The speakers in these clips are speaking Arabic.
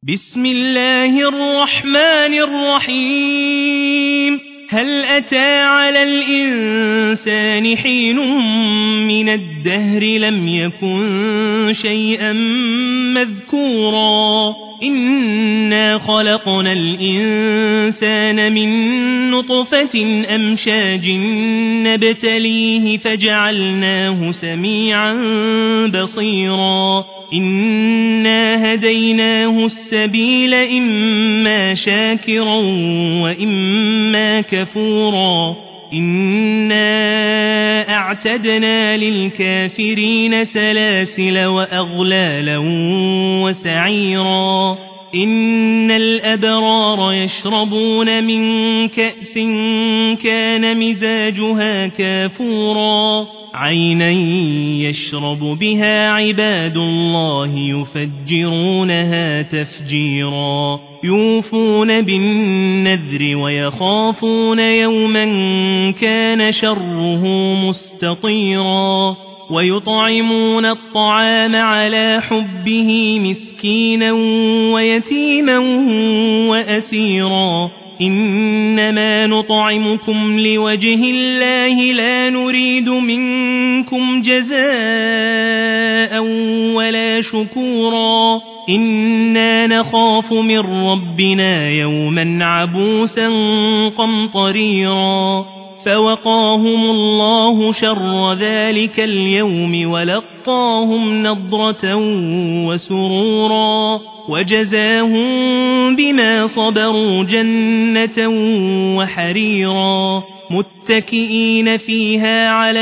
بسم الله الرحمن الرحيم هل أتى على الإنسان حين من الدهر لم يكن شيئا مذكورا إنا خلقنا الإنسان من نطفة أمشاج نبتليه فجعلناه سميعا بصيرا إنا هديناه السبيل إما شاكرا وإما كفورا إنا أعتدنا للكافرين سلاسل وأغلالا وسعيرا إن الأبرار يشربون من كأس كان مزاجها كافورا عينا يشرب بها عباد الله يفجرونها تفجيرا يوفون بالنذر ويخافون يوما كان شره مستطيرا ويطعمون الطعام على حبه مسكينا ويتيما وأسيرا إنما نطعمكم لوجه الله لا نريد منكم جزاء ولا شكورا إنا نخاف من ربنا يوما عبوسا قمطريرا فوقاهم الله شر ذلك اليوم ولقاهم نضرة وسرورا وجزاهم بما صبروا جنة وحريرا متكئين فيها على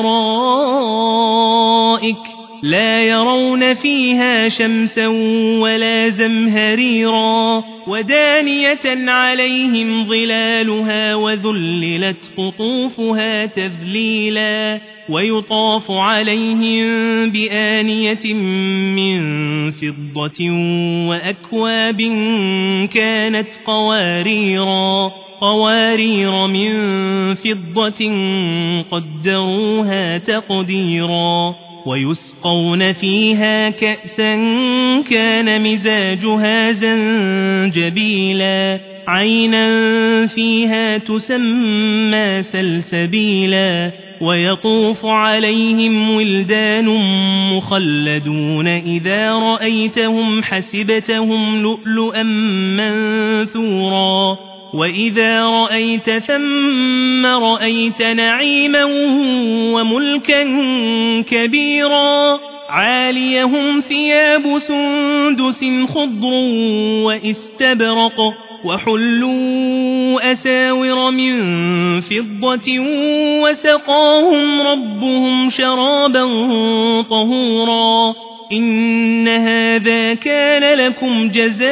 الأرائك لا يرون فيها شمسا ولا زمهريرا ودانية عليهم ظلالها وذللت قطوفها تذليلا ويطاف عليهم بآنية من فضة وأكواب كانت قوارير من فضة قدروها تقديرا ويسقون فيها كأسا كان مزاجها زنجبيلا عينا فيها تسمى سلسبيلا ويطوف عليهم ولدان مخلدون إذا رأيتهم حسبتهم لؤلؤا منثورا وإذا رأيت ثم رأيت نعيما وملكا كبيرا عاليهم ثياب سندس خضر وإستبرق وحلوا أساور من فضة وسقاهم ربهم شرابا طهورا إن هذا كان لكم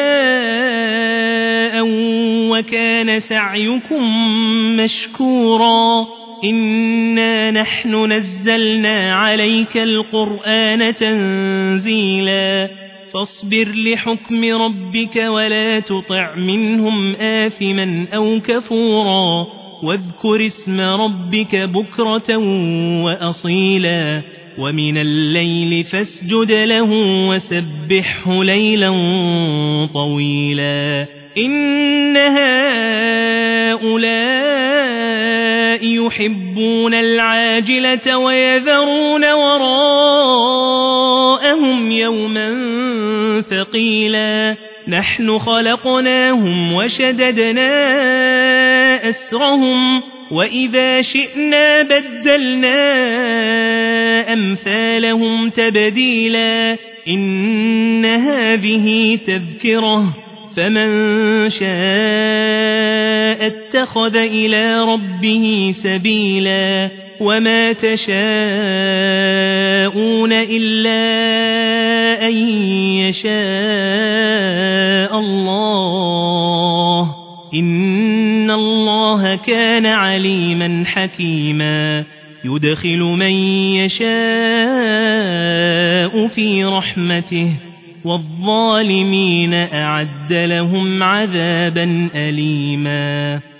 جزاء وكان سعيكم مشكورا إنا نحن نزلنا عليك القرآن تنزيلا فاصبر لحكم ربك ولا تطع منهم آثما أو كفورا واذكر اسم ربك بكرة وأصيلا ومن الليل فاسجد له وسبحه ليلا طويلا إن هؤلاء يحبون العاجلة ويذرون وراءهم يوما ثقيلا نحن خلقناهم وشددنا أسرهم وإذا شئنا بدلنا أمثالهم تبديلا إن هذه تذكرة فمن شاء اتخذ إلى ربه سبيلا وما تشاءون إلا أن يشاء الله إن الله كان عليما حكيما يدخل من يشاء في رحمته والظالمين أعد لهم عذابا أليما